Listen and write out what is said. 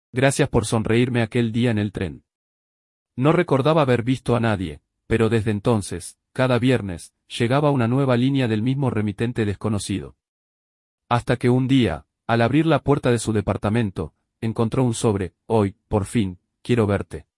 Gracias por sonreírme aquel día en el tren. No recordaba haber visto a nadie, pero desde entonces, cada viernes, llegaba una nueva línea del mismo remitente desconocido. Hasta que un día, al abrir la puerta de su departamento, encontró un sobre: hoy, por fin, quiero verte.